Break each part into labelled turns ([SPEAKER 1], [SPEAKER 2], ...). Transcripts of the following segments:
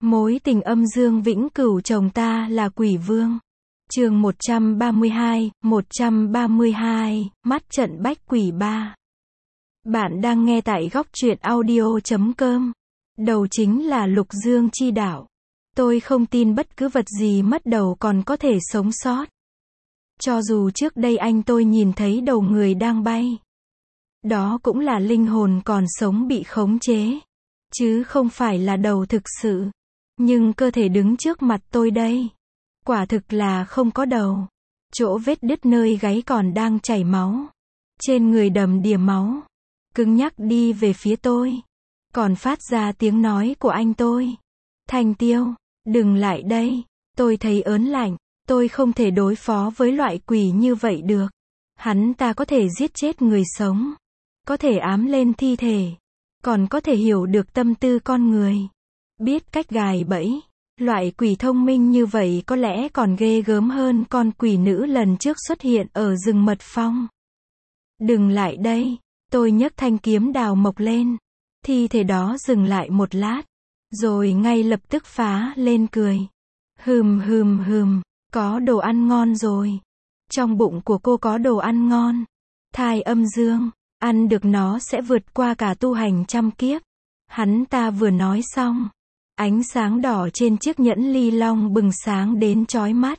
[SPEAKER 1] Mối tình âm dương vĩnh cửu chồng ta là quỷ vương. Chương 132, mắt trận bách quỷ 3. Bạn đang nghe tại góc truyện audio.com. Đầu chính là Lục Dương chi đạo. Tôi không tin bất cứ vật gì mất đầu còn có thể sống sót. Cho dù trước đây anh tôi nhìn thấy đầu người đang bay. Đó cũng là linh hồn còn sống bị khống chế. Chứ không phải là đầu thực sự. Nhưng cơ thể đứng trước mặt tôi đây. Quả thực là không có đầu. Chỗ vết đứt nơi gáy còn đang chảy máu. Trên người đầm đìa máu. Cứng nhắc đi về phía tôi. Còn phát ra tiếng nói của anh tôi. Thanh Tiêu, đừng lại đây. Tôi thấy ớn lạnh. Tôi không thể đối phó với loại quỷ như vậy được. Hắn ta có thể giết chết người sống. Có thể ám lên thi thể. Còn có thể hiểu được tâm tư con người. Biết cách gài bẫy. Loại quỷ thông minh như vậy có lẽ còn ghê gớm hơn con quỷ nữ lần trước xuất hiện ở rừng mật phong. Đừng lại đây. Tôi nhấc thanh kiếm đào mộc lên. Thi thể đó dừng lại một lát. Rồi ngay lập tức phá lên cười. Hừm, có đồ ăn ngon rồi. Trong bụng của cô có đồ ăn ngon. Thai âm dương, ăn được nó sẽ vượt qua cả tu hành trăm kiếp. Hắn ta vừa nói xong. Ánh sáng đỏ trên chiếc nhẫn ly long bừng sáng đến chói mắt.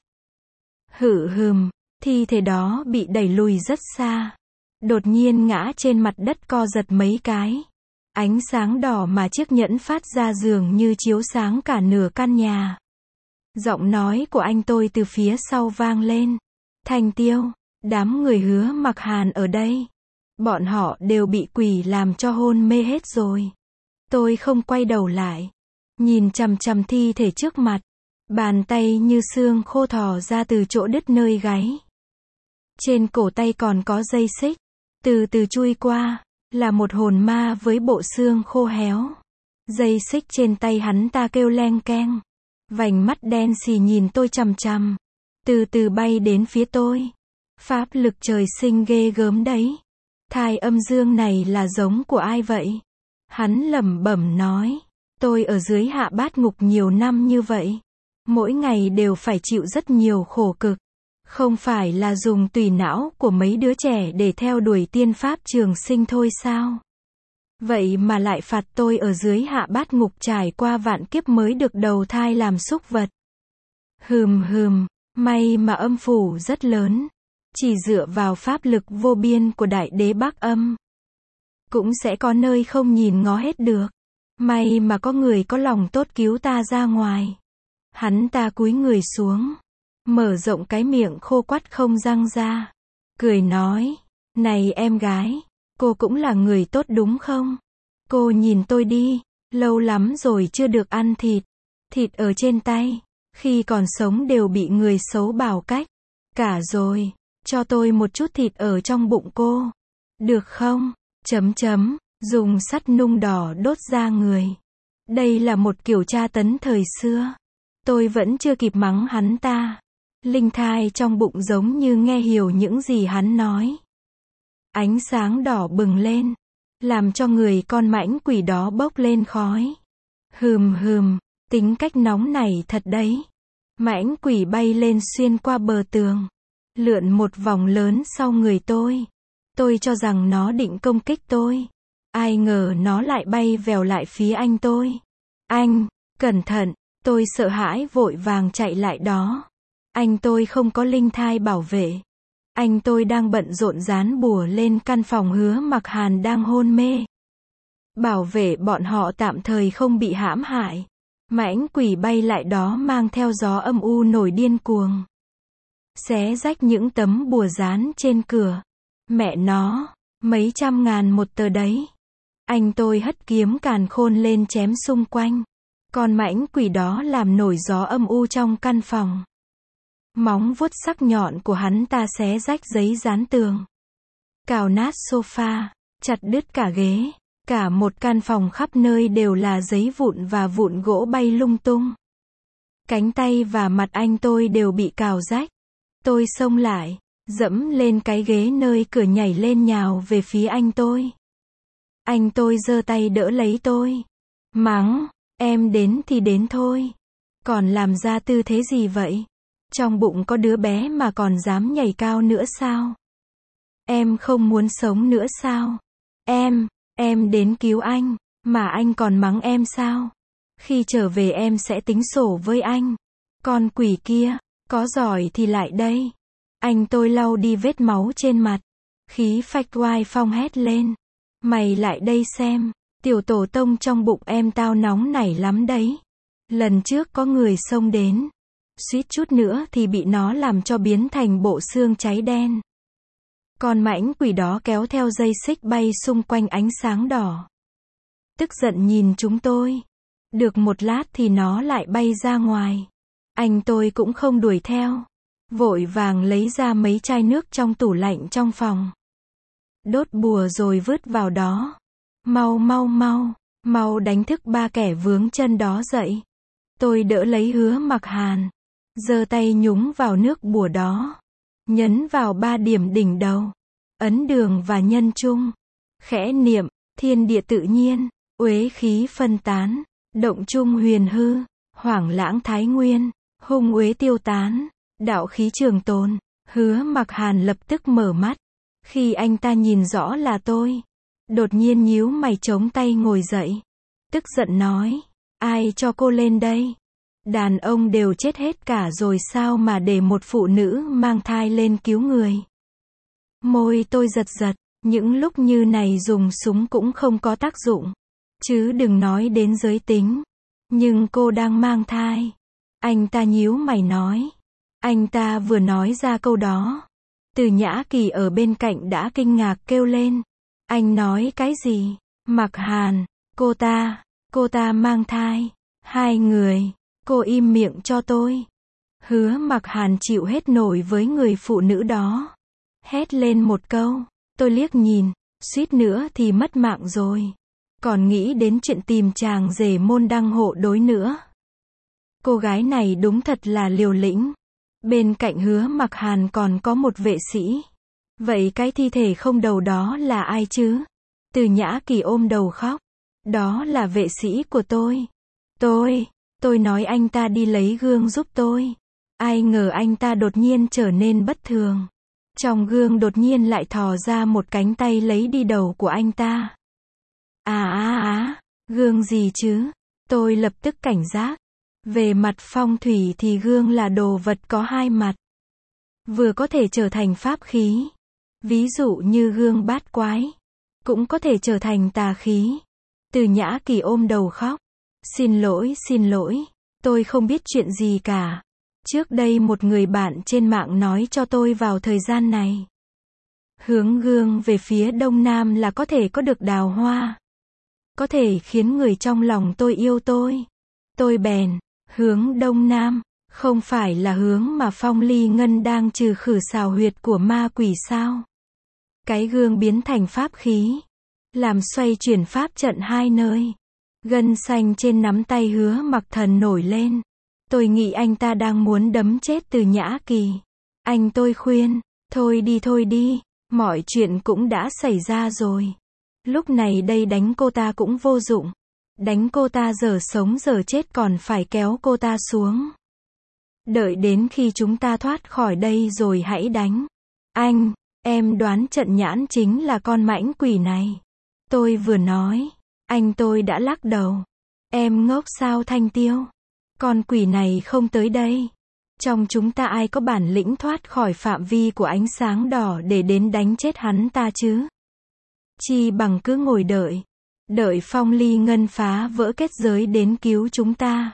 [SPEAKER 1] Thi thể đó bị đẩy lùi rất xa. Đột nhiên ngã trên mặt đất co giật mấy cái. Ánh sáng đỏ mà chiếc nhẫn phát ra dường như chiếu sáng cả nửa căn nhà. Giọng nói của anh tôi từ phía sau vang lên. Thanh Tiêu, đám người Hứa Mặc Hàn ở đây. Bọn họ đều bị quỷ làm cho hôn mê hết rồi. Tôi không quay đầu lại. Nhìn chằm chằm thi thể trước mặt. Bàn tay như xương khô thò ra từ chỗ đứt nơi gáy. Trên cổ tay còn có dây xích. Từ từ chui qua. Là một hồn ma với bộ xương khô héo. Dây xích trên tay hắn ta kêu leng keng. Vành mắt đen xì nhìn tôi chằm chằm. Từ từ bay đến phía tôi. Pháp lực trời sinh ghê gớm đấy. Thai âm dương này là giống của ai vậy? Hắn lẩm bẩm nói. Tôi ở dưới hạ bát ngục nhiều năm như vậy. Mỗi ngày đều phải chịu rất nhiều khổ cực. Không phải là dùng tùy não của mấy đứa trẻ để theo đuổi tiên pháp trường sinh thôi sao? Vậy mà lại phạt tôi ở dưới hạ bát ngục trải qua vạn kiếp mới được đầu thai làm súc vật. May mà âm phủ rất lớn. Chỉ dựa vào pháp lực vô biên của đại đế Bắc Âm. Cũng sẽ có nơi không nhìn ngó hết được. May mà có người có lòng tốt cứu ta ra ngoài. Hắn ta cúi người xuống. Mở rộng cái miệng khô quắt không răng ra. Cười nói. Này em gái. Cô cũng là người tốt đúng không? Cô nhìn tôi đi. Lâu lắm rồi chưa được ăn thịt. Thịt ở trên tay. Khi còn sống đều bị người xấu bảo cách. Cả rồi. Cho tôi một chút thịt ở trong bụng cô. Được không? Dùng sắt nung đỏ đốt da người. Đây là một kiểu tra tấn thời xưa. Tôi vẫn chưa kịp mắng hắn ta. Linh thai trong bụng giống như nghe hiểu những gì hắn nói. Ánh sáng đỏ bừng lên. Làm cho người con mãnh quỷ đó bốc lên khói. Tính cách nóng này thật đấy. Mãnh quỷ bay lên xuyên qua bờ tường. Lượn một vòng lớn sau người tôi. Tôi cho rằng nó định công kích tôi. Ai ngờ nó lại bay vèo lại phía anh tôi. Anh, cẩn thận, tôi sợ hãi vội vàng chạy lại đó. Anh tôi không có linh thai bảo vệ. Anh tôi đang bận rộn dán bùa lên căn phòng Hứa Mặc Hàn đang hôn mê. Bảo vệ bọn họ tạm thời không bị hãm hại. Mãnh quỷ bay lại đó mang theo gió âm u nổi điên cuồng. Xé rách những tấm bùa dán trên cửa. Mẹ nó, mấy trăm ngàn một tờ đấy. Anh tôi hất kiếm càn khôn lên chém xung quanh. Con mãnh quỷ đó làm nổi gió âm u trong căn phòng. Móng vuốt sắc nhọn của hắn ta xé rách giấy dán tường. Cào nát sofa, chặt đứt cả ghế. Cả một căn phòng khắp nơi đều là giấy vụn và vụn gỗ bay lung tung. Cánh tay và mặt anh tôi đều bị cào rách. Tôi xông lại, dẫm lên cái ghế nơi cửa nhảy lên nhào về phía anh tôi. Anh tôi giơ tay đỡ lấy tôi. Mắng, Em đến thì đến thôi. Còn làm ra tư thế gì vậy? Trong bụng có đứa bé mà còn dám nhảy cao nữa sao? Em không muốn sống nữa sao? Em đến cứu anh, mà anh còn mắng em sao? Khi trở về em sẽ tính sổ với anh. Con quỷ kia, có giỏi thì lại đây. Anh tôi lau đi vết máu trên mặt. Khí phách oai phong hét lên. Mày lại đây xem, tiểu tổ tông trong bụng em tao nóng nảy lắm đấy. Lần trước có người xông đến, suýt chút nữa thì bị nó làm cho biến thành bộ xương cháy đen. Con mãnh quỷ đó kéo theo dây xích bay xung quanh ánh sáng đỏ. Tức giận nhìn chúng tôi. Được một lát thì nó lại bay ra ngoài. Anh tôi cũng không đuổi theo. Vội vàng lấy ra mấy chai nước trong tủ lạnh trong phòng. Đốt bùa rồi vứt vào đó. Mau đánh thức ba kẻ vướng chân đó dậy. Tôi đỡ lấy Hứa Mặc Hàn. Giơ tay nhúng vào nước bùa đó. Nhấn vào 3 điểm đỉnh đầu. Ấn Đường và Nhân Trung. Khẽ niệm, thiên địa tự nhiên, uế khí phân tán, động trung huyền hư, hoảng lãng thái nguyên, hung uế tiêu tán, đạo khí trường tồn. Hứa Mặc Hàn lập tức mở mắt. Khi anh ta nhìn rõ là tôi, đột nhiên nhíu mày chống tay ngồi dậy. Tức giận nói, ai cho cô lên đây? Đàn ông đều chết hết cả rồi sao mà để một phụ nữ mang thai lên cứu người? Môi tôi giật giật, những lúc như này dùng súng cũng không có tác dụng. Chứ đừng nói đến giới tính. Nhưng cô đang mang thai. Anh ta nhíu mày nói. Anh ta vừa nói ra câu đó. Từ Nhã Kỳ ở bên cạnh đã kinh ngạc kêu lên. Anh nói cái gì? Mặc Hàn, cô ta mang thai. 2 người, cô im miệng cho tôi. Hứa Mặc Hàn chịu hết nổi với người phụ nữ đó. Hét lên một câu, tôi liếc nhìn, suýt nữa thì mất mạng rồi. Còn nghĩ đến chuyện tìm chàng rể môn đăng hộ đối nữa. Cô gái này đúng thật là liều lĩnh. Bên cạnh Hứa Mặc Hàn còn có một vệ sĩ. Vậy cái thi thể không đầu đó là ai chứ? Từ Nhã Kỳ ôm đầu khóc. Đó là vệ sĩ của tôi. Tôi nói anh ta đi lấy gương giúp tôi. Ai ngờ anh ta đột nhiên trở nên bất thường. Trong gương đột nhiên lại thò ra một cánh tay lấy đi đầu của anh ta. Gương gì chứ? Tôi lập tức cảnh giác. Về mặt phong thủy thì gương là đồ vật có 2 mặt. Vừa có thể trở thành pháp khí. Ví dụ như gương bát quái. Cũng có thể trở thành tà khí. Từ Nhã Kỳ ôm đầu khóc. Xin lỗi. Tôi không biết chuyện gì cả. Trước đây một người bạn trên mạng nói cho tôi vào thời gian này. Hướng gương về phía đông nam là có thể có được đào hoa. Có thể khiến người trong lòng tôi yêu tôi. Tôi bèn, hướng đông nam, không phải là hướng mà Phong Ly Ngân đang trừ khử xào huyệt của ma quỷ sao? Cái gương biến thành pháp khí. Làm xoay chuyển pháp trận 2 nơi. Gân xanh trên nắm tay Hứa Mặc Thần nổi lên. Tôi nghĩ anh ta đang muốn đấm chết Từ Nhã Kỳ. Anh tôi khuyên, thôi đi, mọi chuyện cũng đã xảy ra rồi. Lúc này đây đánh cô ta cũng vô dụng. Đánh cô ta giờ sống giờ chết còn phải kéo cô ta xuống. Đợi đến khi chúng ta thoát khỏi đây rồi hãy đánh. Em đoán trận nhãn chính là con mãnh quỷ này. Tôi vừa nói, anh tôi đã lắc đầu. Em ngốc sao Thanh Tiêu? Con quỷ này không tới đây. Trong chúng ta ai có bản lĩnh thoát khỏi phạm vi của ánh sáng đỏ để đến đánh chết hắn ta chứ? Chi bằng cứ ngồi đợi. Đợi Phong Ly Ngân phá vỡ kết giới đến cứu chúng ta.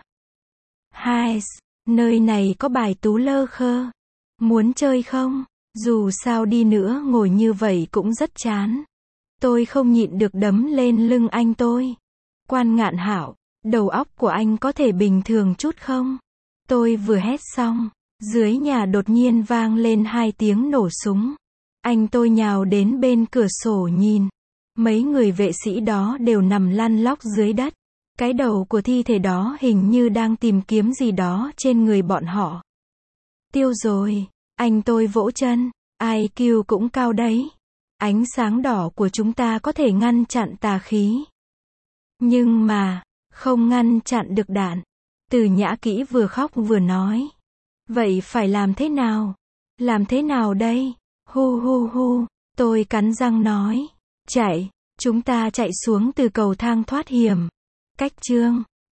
[SPEAKER 1] Nơi này có bài tú lơ khơ. Muốn chơi không? Dù sao đi nữa ngồi như vậy cũng rất chán. Tôi không nhịn được đấm lên lưng anh tôi. Quan Ngạn Hảo, đầu óc của anh có thể bình thường chút không? Tôi vừa hét xong, dưới nhà đột nhiên vang lên 2 tiếng nổ súng. Anh tôi nhào đến bên cửa sổ nhìn. Mấy người vệ sĩ đó đều nằm lăn lóc dưới đất. Cái đầu của thi thể đó hình như đang tìm kiếm gì đó trên người bọn họ. Tiêu rồi, anh tôi vỗ chân. IQ cũng cao đấy. Ánh sáng đỏ của chúng ta có thể ngăn chặn tà khí. Nhưng mà, Không ngăn chặn được đạn. Từ Nhã Kỹ vừa khóc vừa nói. Vậy phải làm thế nào? Làm thế nào đây? Hu hu hu. Tôi cắn răng nói. Chạy. Chúng ta chạy xuống từ cầu thang thoát hiểm. Cách chương.